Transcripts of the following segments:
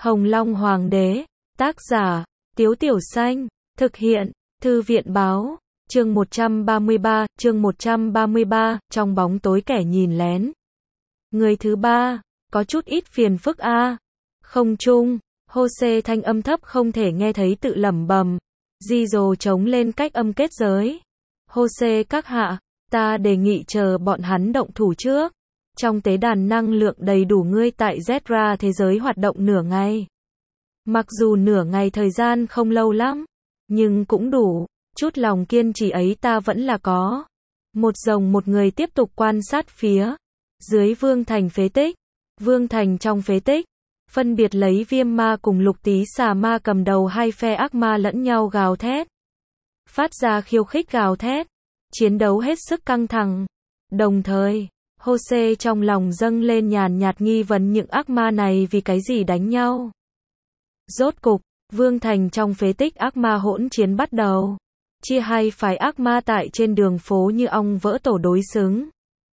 Hồng Long Hoàng đế, tác giả, Tiếu Tiểu Xanh, thực hiện, Thư viện báo, chương 133, trong bóng tối kẻ nhìn lén. Người thứ ba, có chút ít phiền phức a. Không chung, Jose thanh âm thấp không thể nghe thấy tự lẩm bẩm. Gizzo chống lên cách âm kết giới. Jose các hạ, ta đề nghị chờ bọn hắn động thủ trước. Trong tế đàn năng lượng đầy đủ ngươi tại Zedra thế giới hoạt động nửa ngày. Mặc dù nửa ngày thời gian không lâu lắm, nhưng cũng đủ, chút lòng kiên trì ấy ta vẫn là có. Một rồng một người tiếp tục quan sát phía dưới vương thành phế tích. Vương thành trong phế tích, phân biệt lấy viêm ma cùng lục tí xà ma cầm đầu hai phe ác ma lẫn nhau gào thét. Phát ra khiêu khích gào thét, chiến đấu hết sức căng thẳng. Đồng thời, Jose trong lòng dâng lên nhàn nhạt nghi vấn những ác ma này vì cái gì đánh nhau. Rốt cục, vương thành trong phế tích ác ma hỗn chiến bắt đầu. Chia hai phái ác ma tại trên đường phố như ong vỡ tổ đối xứng.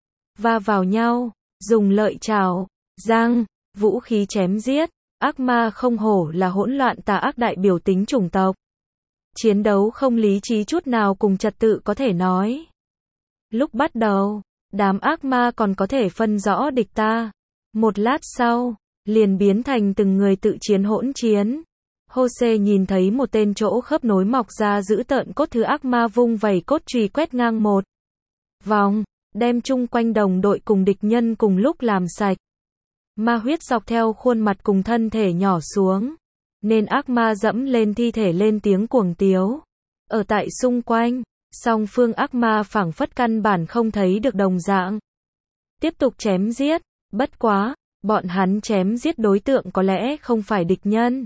Va vào nhau, dùng lợi chảo, giang, vũ khí chém giết. Ác ma không hổ là hỗn loạn tà ác đại biểu tính chủng tộc. Chiến đấu không lý trí chút nào cùng trật tự có thể nói. Lúc bắt đầu, đám ác ma còn có thể phân rõ địch ta. Một lát sau, liền biến thành từng người tự chiến hỗn chiến. Jose nhìn thấy một tên chỗ khớp nối mọc ra giữ tợn cốt thứ ác ma vung vẩy cốt chùy quét ngang một vòng, đem chung quanh đồng đội cùng địch nhân cùng lúc làm sạch. Ma huyết dọc theo khuôn mặt cùng thân thể nhỏ xuống, nên ác ma dẫm lên thi thể lên tiếng cuồng tiếu. Ở tại xung quanh, song phương ác ma phảng phất căn bản không thấy được đồng dạng. Tiếp tục chém giết, bất quá, bọn hắn chém giết đối tượng có lẽ không phải địch nhân,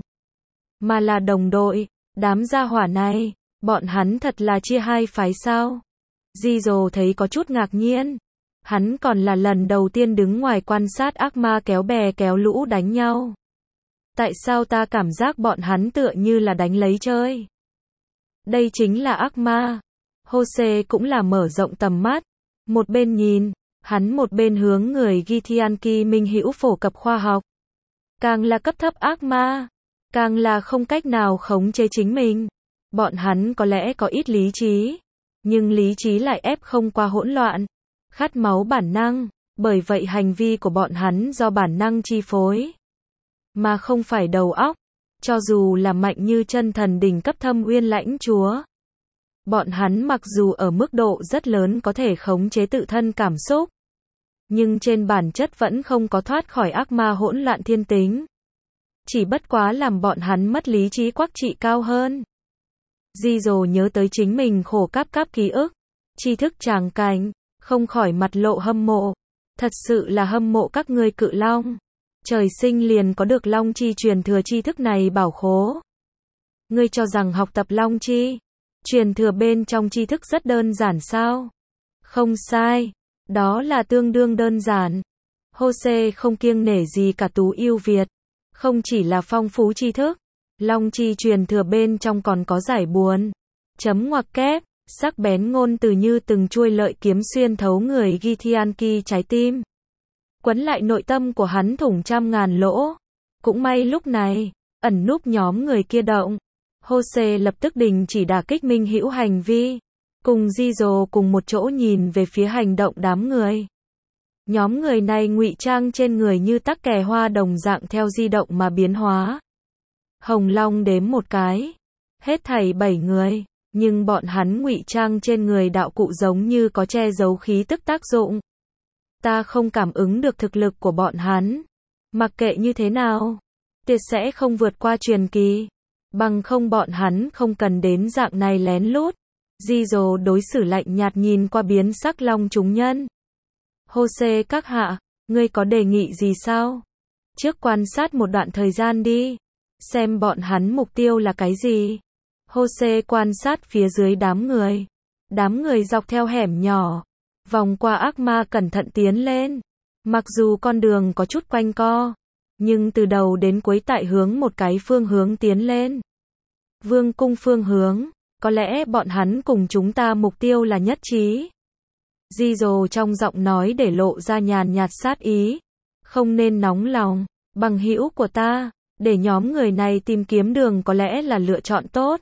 mà là đồng đội. Đám gia hỏa này, bọn hắn thật là chia hai phái sao? Gizzo thấy có chút ngạc nhiên. Hắn còn là lần đầu tiên đứng ngoài quan sát ác ma kéo bè kéo lũ đánh nhau. Tại sao ta cảm giác bọn hắn tựa như là đánh lấy chơi? Đây chính là ác ma. Jose cũng là mở rộng tầm mắt. Một bên nhìn, hắn một bên hướng người Githyanki minh hữu phổ cập khoa học. Càng là cấp thấp ác ma, càng là không cách nào khống chế chính mình. Bọn hắn có lẽ có ít lý trí, nhưng lý trí lại ép không qua hỗn loạn. Khát máu bản năng, bởi vậy hành vi của bọn hắn do bản năng chi phối, mà không phải đầu óc. Cho dù là mạnh như chân thần đỉnh cấp Thâm Uyên lãnh chúa, bọn hắn mặc dù ở mức độ rất lớn có thể khống chế tự thân cảm xúc, nhưng trên bản chất vẫn không có thoát khỏi ác ma hỗn loạn thiên tính. Chỉ bất quá làm bọn hắn mất lý trí quắc trị cao hơn. Gizzo nhớ tới chính mình khổ cáp ký ức, tri thức tràng cảnh, không khỏi mặt lộ hâm mộ. Thật sự là hâm mộ các ngươi cự long. Trời sinh liền có được long chi truyền thừa tri thức này bảo khố. Ngươi cho rằng học tập long chi truyền thừa bên trong tri thức rất đơn giản sao? Không sai, đó là tương đương đơn giản. Jose không kiêng nể gì cả tú yêu Việt. Không chỉ là phong phú tri thức, long chi truyền thừa bên trong còn có giải buồn, chấm ngoặc kép, sắc bén ngôn từ như từng chuôi lợi kiếm xuyên thấu người Githyanki trái tim, quấn lại nội tâm của hắn thủng trăm ngàn lỗ. Cũng may lúc này, ẩn núp nhóm người kia động. Jose lập tức đình chỉ đả kích minh hữu hành vi, cùng Gizzo cùng một chỗ nhìn về phía hành động đám người. Nhóm người này ngụy trang trên người như tắc kè hoa đồng dạng theo di động mà biến hóa. Hồng Long đếm một cái, hết thảy 7 người, nhưng bọn hắn ngụy trang trên người đạo cụ giống như có che giấu khí tức tác dụng. Ta không cảm ứng được thực lực của bọn hắn. Mặc kệ như thế nào, tuyệt sẽ không vượt qua truyền kỳ. Bằng không bọn hắn không cần đến dạng này lén lút. Gizzo đối xử lạnh nhạt nhìn qua biến sắc long chúng nhân. Jose các hạ, ngươi có đề nghị gì sao? Trước quan sát một đoạn thời gian đi, xem bọn hắn mục tiêu là cái gì. Jose quan sát phía dưới đám người. Đám người dọc theo hẻm nhỏ, vòng qua ác ma cẩn thận tiến lên. Mặc dù con đường có chút quanh co, nhưng từ đầu đến cuối tại hướng một cái phương hướng tiến lên. Vương cung phương hướng, có lẽ bọn hắn cùng chúng ta mục tiêu là nhất trí. Gizzo trong giọng nói để lộ ra nhàn nhạt sát ý. Không nên nóng lòng, bằng hữu của ta, Để nhóm người này tìm kiếm đường có lẽ là lựa chọn tốt.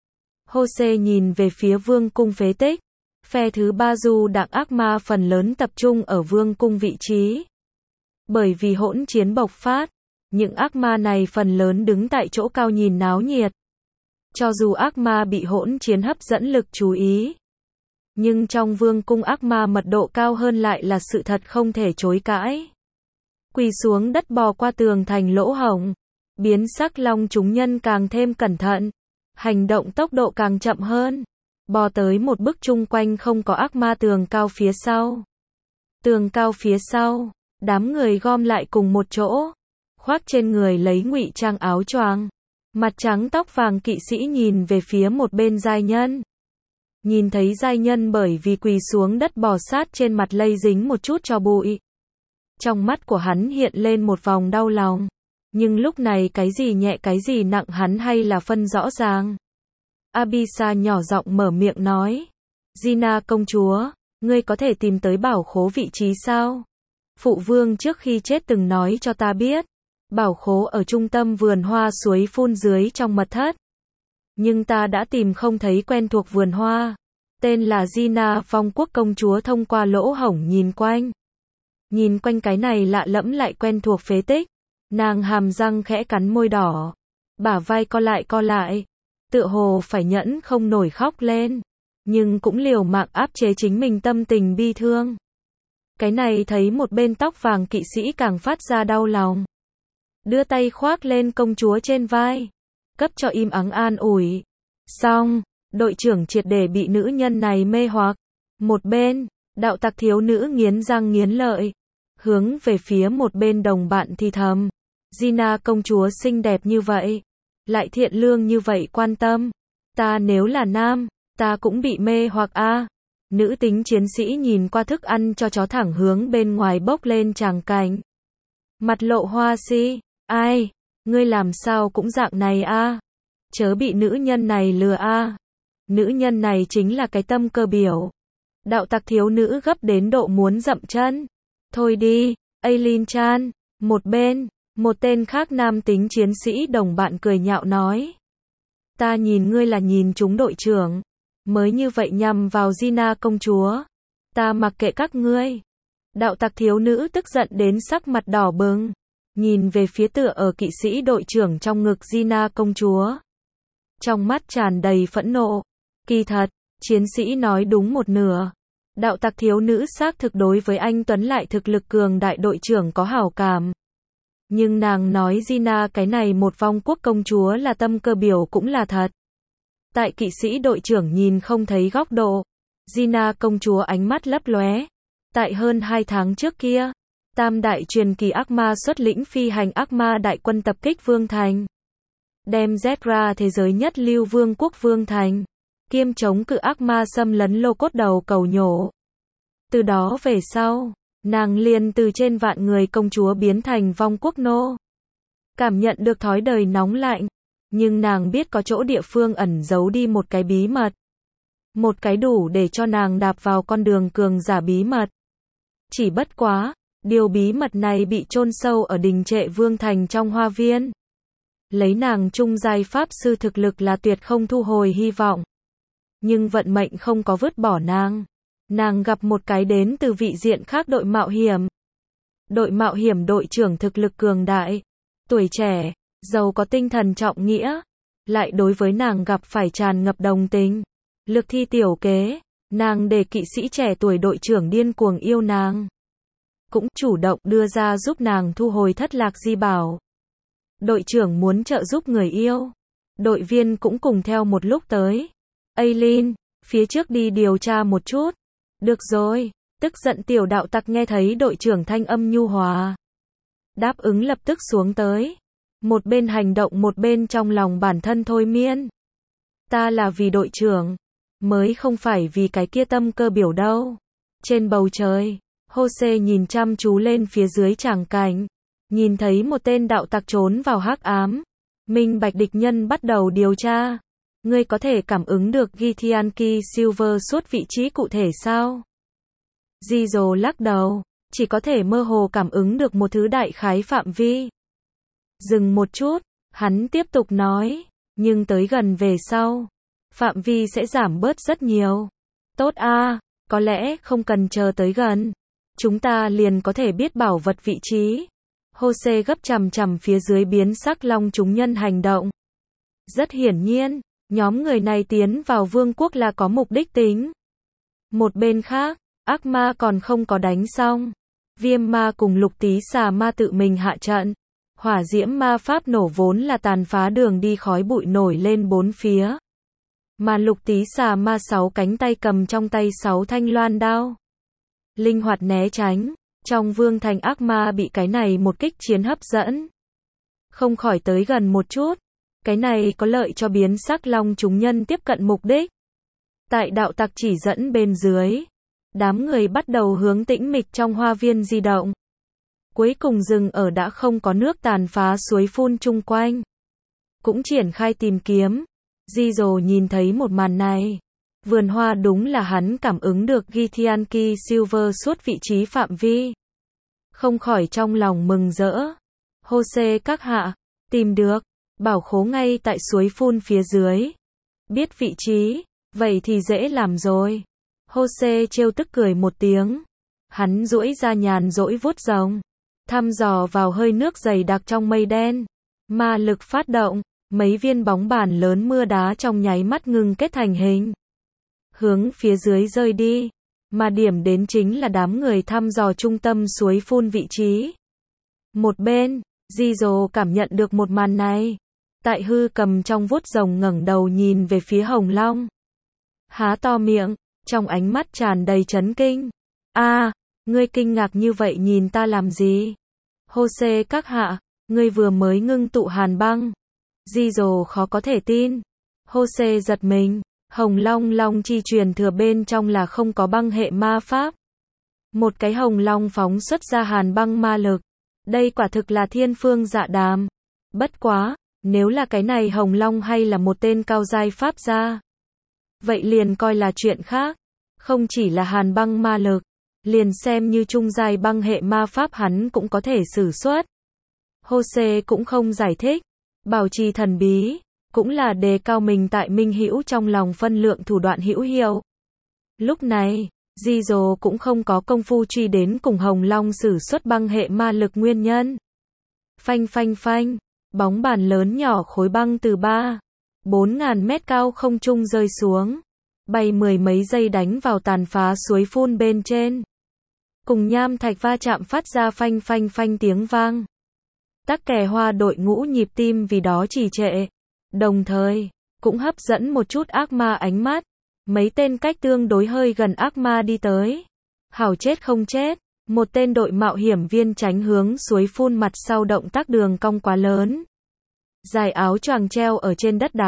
Jose nhìn về phía vương cung phế tích. Phe thứ ba du đảng ác ma phần lớn tập trung ở vương cung vị trí. Bởi vì hỗn chiến bộc phát, những ác ma này phần lớn đứng tại chỗ cao nhìn náo nhiệt. Cho dù ác ma bị hỗn chiến hấp dẫn lực chú ý, nhưng trong vương cung ác ma mật độ cao hơn lại là sự thật không thể chối cãi. Quỳ xuống đất bò qua tường thành lỗ hổng, biến sắc long chúng nhân càng thêm cẩn thận, hành động tốc độ càng chậm hơn, bò tới một bức chung quanh không có ác ma tường cao phía sau. Tường cao phía sau, đám người gom lại cùng một chỗ, khoác trên người lấy ngụy trang áo choàng, mặt trắng tóc vàng kỵ sĩ nhìn về phía một bên giai nhân. Nhìn thấy giai nhân bởi vì quỳ xuống đất bò sát trên mặt lây dính một chút tro bụi. Trong mắt của hắn hiện lên một vòng đau lòng. Nhưng lúc này cái gì nhẹ cái gì nặng hắn hay là phân rõ ràng. Abisa nhỏ giọng mở miệng nói. Gina công chúa, ngươi có thể tìm tới bảo khố vị trí sao? Phụ vương trước khi chết từng nói cho ta biết. Bảo khố ở trung tâm vườn hoa suối phun dưới trong mật thất. Nhưng ta đã tìm không thấy quen thuộc vườn hoa. Tên là Gina, Phong quốc công chúa thông qua lỗ hổng nhìn quanh. Nhìn quanh cái này lạ lẫm lại quen thuộc phế tích. Nàng hàm răng khẽ cắn môi đỏ. Bả vai co lại. Tựa hồ phải nhẫn không nổi khóc lên. Nhưng cũng liều mạng áp chế chính mình tâm tình bi thương. Cái này thấy một bên tóc vàng kỵ sĩ càng phát ra đau lòng. Đưa tay khoác lên công chúa trên vai. Cấp cho im ắng an ủi. Xong, đội trưởng triệt để bị nữ nhân này mê hoặc. Một bên, đạo tặc thiếu nữ nghiến răng nghiến lợi. Hướng về phía một bên đồng bạn thì thầm. Gina công chúa xinh đẹp như vậy. Lại thiện lương như vậy quan tâm. Ta nếu là nam, ta cũng bị mê hoặc a. Nữ tính chiến sĩ nhìn qua thức ăn cho chó thẳng hướng bên ngoài bốc lên tràng cảnh. Mặt lộ hoa si. Ai? Ngươi làm sao cũng dạng này a? Chớ bị nữ nhân này lừa a. Nữ nhân này chính là cái tâm cơ biểu. Đạo tặc thiếu nữ gấp đến độ muốn dậm chân. Thôi đi, Aileen Chan. Một bên, một tên khác nam tính chiến sĩ đồng bạn cười nhạo nói. Ta nhìn ngươi là nhìn chúng đội trưởng. Mới như vậy nhằm vào Gina công chúa. Ta mặc kệ các ngươi. Đạo tặc thiếu nữ tức giận đến sắc mặt đỏ bừng. Nhìn về phía tựa ở kỵ sĩ đội trưởng trong ngực Gina công chúa. Trong mắt tràn đầy phẫn nộ. Kỳ thật, chiến sĩ nói đúng một nửa. Đạo tặc thiếu nữ xác thực đối với anh Tuấn lại thực lực cường đại đội trưởng có hảo cảm. Nhưng nàng nói Gina cái này một vong quốc công chúa là tâm cơ biểu cũng là thật. Tại kỵ sĩ đội trưởng nhìn không thấy góc độ. Gina công chúa ánh mắt lấp lóe. Tại hơn 2 tháng trước kia, tam đại truyền kỳ ác ma xuất lĩnh phi hành ác ma đại quân tập kích Vương Thành. Đem Zedra thế giới nhất lưu vương quốc Vương Thành. Kiêm chống cự ác ma xâm lấn lô cốt đầu cầu nhổ. Từ đó về sau, nàng liền từ trên vạn người công chúa biến thành vong quốc nô. Cảm nhận được thói đời nóng lạnh. Nhưng nàng biết có chỗ địa phương ẩn giấu đi một cái bí mật. Một cái đủ để cho nàng đạp vào con đường cường giả bí mật. Chỉ bất quá, điều bí mật này bị chôn sâu ở đình trệ Vương Thành trong hoa viên. Lấy nàng trung giai pháp sư thực lực là tuyệt không thu hồi hy vọng. Nhưng vận mệnh không có vứt bỏ nàng. Nàng gặp một cái đến từ vị diện khác đội mạo hiểm. Đội mạo hiểm đội trưởng thực lực cường đại, tuổi trẻ, giàu có tinh thần trọng nghĩa. Lại đối với nàng gặp phải tràn ngập đồng tình. Lực thi tiểu kế, nàng để kỵ sĩ trẻ tuổi đội trưởng điên cuồng yêu nàng. Cũng chủ động đưa ra giúp nàng thu hồi thất lạc di bảo. Đội trưởng muốn trợ giúp người yêu. Đội viên cũng cùng theo một lúc tới. Aileen, phía trước đi điều tra một chút. Được rồi, tức giận tiểu đạo tặc nghe thấy đội trưởng thanh âm nhu hòa. Đáp ứng lập tức xuống tới. Một bên hành động một bên trong lòng bản thân thôi miên. Ta là vì đội trưởng, mới không phải vì cái kia tâm cơ biểu đâu. Trên bầu trời, Jose nhìn chăm chú lên phía dưới tràng cảnh. Nhìn thấy một tên đạo tặc trốn vào hắc ám. Minh bạch địch nhân bắt đầu điều tra. Ngươi có thể cảm ứng được Githyanki Silver suốt vị trí cụ thể sao? Gizzo lắc đầu. Chỉ có thể mơ hồ cảm ứng được một thứ đại khái phạm vi. Dừng một chút, hắn tiếp tục nói, nhưng tới gần về sau, phạm vi sẽ giảm bớt rất nhiều. Tốt a, có lẽ không cần chờ tới gần, chúng ta liền có thể biết bảo vật vị trí. Jose gấp chằm chằm phía dưới biến sắc long chúng nhân hành động. Rất hiển nhiên, nhóm người này tiến vào vương quốc là có mục đích tính. Một bên khác, ác ma còn không có đánh xong. Viêm ma cùng lục tí xà ma tự mình hạ trận. Hỏa diễm ma pháp nổ vốn là tàn phá đường đi, khói bụi nổi lên bốn phía. Mà lục tí xà ma 6 cánh tay cầm trong tay 6 thanh loan đao. Linh hoạt né tránh. Trong vương thành ác ma bị cái này một kích chiến hấp dẫn. Không khỏi tới gần một chút. Cái này có lợi cho biến sắc long chúng nhân tiếp cận mục đích. Tại đạo tặc chỉ dẫn bên dưới, đám người bắt đầu hướng tĩnh mịch trong hoa viên di động. Cuối cùng dừng ở đã không có nước tàn phá suối phun chung quanh. Cũng triển khai tìm kiếm. Zizo nhìn thấy một màn này. Vườn hoa đúng là hắn cảm ứng được Githyanki Silver suốt vị trí phạm vi. Không khỏi trong lòng mừng rỡ. Jose các hạ, tìm được, bảo khố ngay tại suối phun phía dưới. Biết vị trí, vậy thì dễ làm rồi. Jose trêu tức cười một tiếng. Hắn duỗi ra nhàn rỗi vuốt rồng. Thăm dò vào hơi nước dày đặc trong mây đen. Ma lực phát động, mấy viên bóng bàn lớn mưa đá trong nháy mắt ngừng kết thành hình. Hướng phía dưới rơi đi. Mà điểm đến chính là đám người thăm dò trung tâm suối phun vị trí. Một bên, Zizo cảm nhận được một màn này. Tại hư cầm trong vuốt rồng ngẩng đầu nhìn về phía Hồng Long. Há to miệng, trong ánh mắt tràn đầy chấn kinh. Ngươi kinh ngạc như vậy nhìn ta làm gì? Jose các hạ, ngươi vừa mới ngưng tụ hàn băng. Zizo khó có thể tin. Jose giật mình. Hồng Long Long chi truyền thừa bên trong là không có băng hệ ma pháp. Một cái Hồng Long phóng xuất ra hàn băng ma lực. Đây quả thực là thiên phương dạ đàm. Bất quá, nếu là cái này Hồng Long hay là một tên cao giai pháp gia, vậy liền coi là chuyện khác. Không chỉ là hàn băng ma lực, liền xem như trung giai băng hệ ma pháp hắn cũng có thể sử xuất. Jose cũng không giải thích. Bảo trì thần bí. Cũng là đề cao mình tại minh hữu trong lòng phân lượng thủ đoạn hữu hiệu. Lúc này, Zizo cũng không có công phu truy đến cùng Hồng Long sử xuất băng hệ ma lực nguyên nhân. Phanh phanh phanh, bóng bàn lớn nhỏ khối băng từ 3-4 mét cao không trung rơi xuống. Bay mười mấy giây đánh vào tàn phá suối phun bên trên. Cùng nham thạch va chạm phát ra phanh phanh phanh tiếng vang. Tắc kè hoa đội ngũ nhịp tim vì đó trì trệ. Đồng thời, cũng hấp dẫn một chút ác ma ánh mắt. Mấy tên cách tương đối hơi gần ác ma đi tới. Hảo chết không chết, một tên đội mạo hiểm viên tránh hướng suối phun mặt sau động tác đường cong quá lớn. Dài áo choàng treo ở trên đất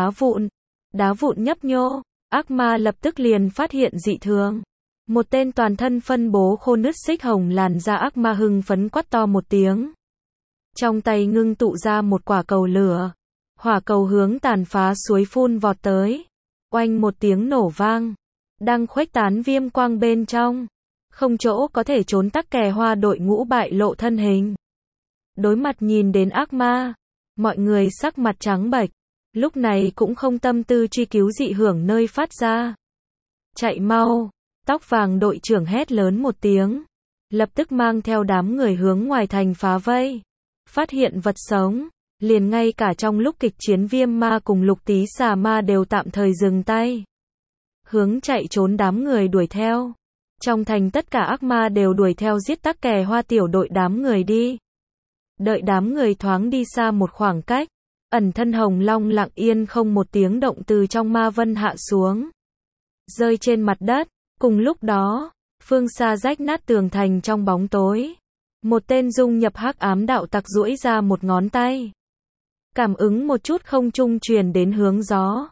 đá vụn nhấp nhô, ác ma lập tức liền phát hiện dị thường. Một tên toàn thân phân bố khô nứt xích hồng làn da ác ma hưng phấn quát to một tiếng. Trong tay ngưng tụ ra một quả cầu lửa. Hỏa cầu hướng tàn phá suối phun vọt tới. Oanh một tiếng nổ vang. Đang khuếch tán viêm quang bên trong. Không chỗ có thể trốn tắc kè hoa đội ngũ bại lộ thân hình. Đối mặt nhìn đến ác ma. Mọi người sắc mặt trắng bệch. Lúc này cũng không tâm tư truy cứu dị hưởng nơi phát ra. Chạy mau. Tóc vàng đội trưởng hét lớn một tiếng. Lập tức mang theo đám người hướng ngoài thành phá vây. Phát hiện vật sống. Liền ngay cả trong lúc kịch chiến viêm ma cùng lục tí xà ma đều tạm thời dừng tay. Hướng chạy trốn đám người đuổi theo. Trong thành tất cả ác ma đều đuổi theo giết tắc kè hoa tiểu đội đám người đi. Đợi đám người thoáng đi xa một khoảng cách. Ẩn thân Hồng Long lặng yên không một tiếng động từ trong ma vân hạ xuống. Rơi trên mặt đất. Cùng lúc đó, phương xa rách nát tường thành trong bóng tối. Một tên dung nhập hắc ám đạo tặc duỗi ra một ngón tay. Cảm ứng một chút không trung truyền đến hướng gió.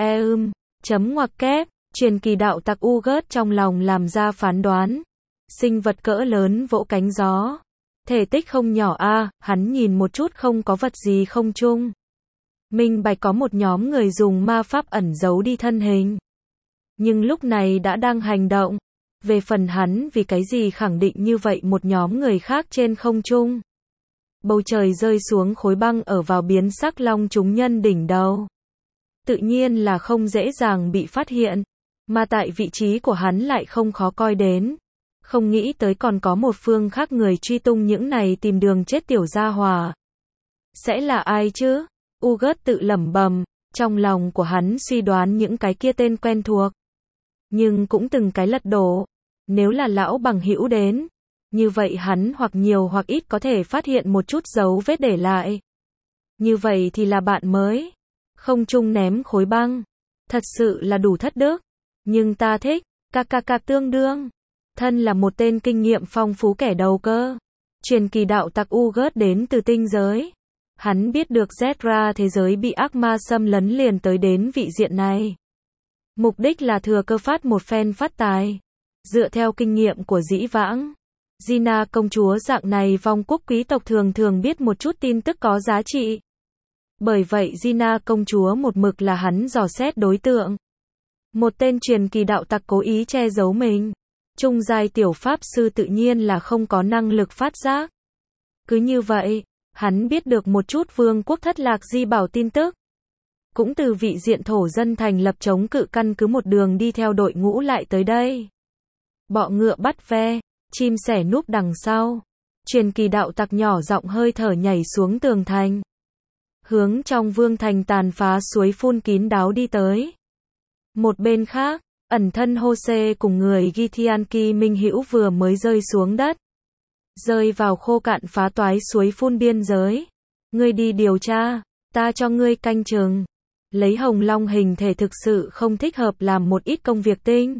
Chấm ngoặc kép, truyền kỳ đạo tặc Ugat trong lòng làm ra phán đoán. Sinh vật cỡ lớn vỗ cánh gió. Thể tích không nhỏ hắn nhìn một chút không có vật gì không trung. Minh bạch có một nhóm người dùng ma pháp ẩn giấu đi thân hình. Nhưng lúc này đã đang hành động. Về phần hắn vì cái gì khẳng định như vậy một nhóm người khác trên không trung. Bầu trời rơi xuống khối băng ở vào biến sắc long trúng nhân đỉnh đầu. Tự nhiên là không dễ dàng bị phát hiện, mà tại vị trí của hắn lại không khó coi đến. Không nghĩ tới còn có một phương khác người truy tung những này tìm đường chết tiểu gia hỏa. Sẽ là ai chứ? Ugat tự lẩm bẩm, trong lòng của hắn suy đoán những cái kia tên quen thuộc. Nhưng cũng từng cái lật đổ. Nếu là lão bằng hữu đến, như vậy hắn hoặc nhiều hoặc ít có thể phát hiện một chút dấu vết để lại. Như vậy thì là bạn mới. Không trung ném khối băng. Thật sự là đủ thất đức. Nhưng ta thích, tương đương. Thân là một tên kinh nghiệm phong phú kẻ đầu cơ. Truyền kỳ đạo tặc Ugat đến từ tinh giới. Hắn biết được Zetra thế giới bị ác ma xâm lấn liền tới đến vị diện này. Mục đích là thừa cơ phát một phen phát tài. Dựa theo kinh nghiệm của dĩ vãng, Gina công chúa dạng này vong quốc quý tộc thường thường biết một chút tin tức có giá trị. Bởi vậy Gina công chúa một mực là hắn dò xét đối tượng. Một tên truyền kỳ đạo tặc cố ý che giấu mình. Trung giai tiểu pháp sư tự nhiên là không có năng lực phát giác. Cứ như vậy, hắn biết được một chút vương quốc thất lạc di bảo tin tức. Cũng từ vị diện thổ dân thành lập chống cự căn cứ một đường đi theo đội ngũ lại tới đây. Bọ ngựa bắt ve, chim sẻ núp đằng sau. Truyền kỳ đạo tặc nhỏ giọng hơi thở nhảy xuống tường thành. Hướng trong vương thành tàn phá suối phun kín đáo đi tới. Một bên khác, ẩn thân Hose cùng người Githyanki minh hữu vừa mới rơi xuống đất. Rơi vào khô cạn phá toái suối phun biên giới. Ngươi đi điều tra, ta cho ngươi canh chừng. Lấy hồng long hình thể thực sự không thích hợp làm một ít công việc tinh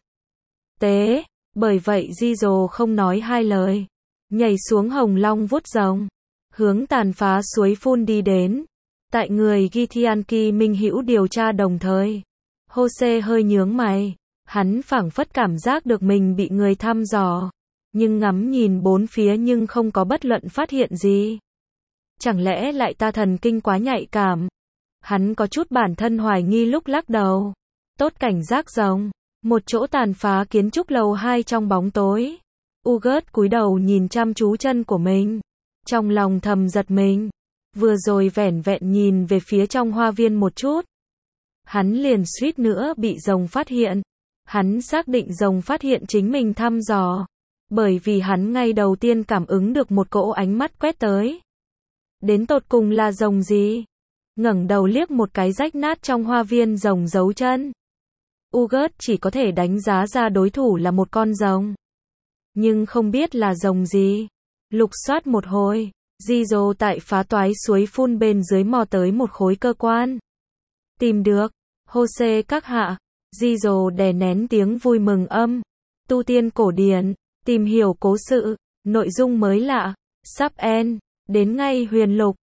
tế. Bởi vậy Gizo không nói hai lời. Nhảy xuống hồng long vuốt rồng. Hướng tàn phá suối phun đi đến. Tại người Githyanki minh hữu điều tra đồng thời. Hose hơi nhướng mày. Hắn phảng phất cảm giác được mình bị người thăm dò. Nhưng ngắm nhìn bốn phía nhưng không có bất luận phát hiện gì. Chẳng lẽ lại ta thần kinh quá nhạy cảm? Hắn có chút bản thân hoài nghi lúc lắc đầu. Tốt cảnh giác rồng. Một chỗ tàn phá kiến trúc lầu 2 trong bóng tối. Ugat cúi đầu nhìn chăm chú chân của mình. Trong lòng thầm giật mình. Vừa rồi vẻn vẹn nhìn về phía trong hoa viên một chút. Hắn liền suýt nữa bị rồng phát hiện. Hắn xác định rồng phát hiện chính mình thăm dò. Bởi vì hắn ngay đầu tiên cảm ứng được một cỗ ánh mắt quét tới. Đến tột cùng là rồng gì? Ngẩng đầu liếc một cái rách nát trong hoa viên rồng giấu chân. Ugat chỉ có thể đánh giá ra đối thủ là một con rồng. Nhưng không biết là rồng gì. Lục soát một hồi, Gizo tại phá toái suối phun bên dưới mò tới một khối cơ quan. Tìm được. Hose các hạ. Gizo đè nén tiếng vui mừng âm. Tu tiên cổ điển. Tìm hiểu cố sự. Nội dung mới lạ. Sắp end. Đến ngay huyền lục.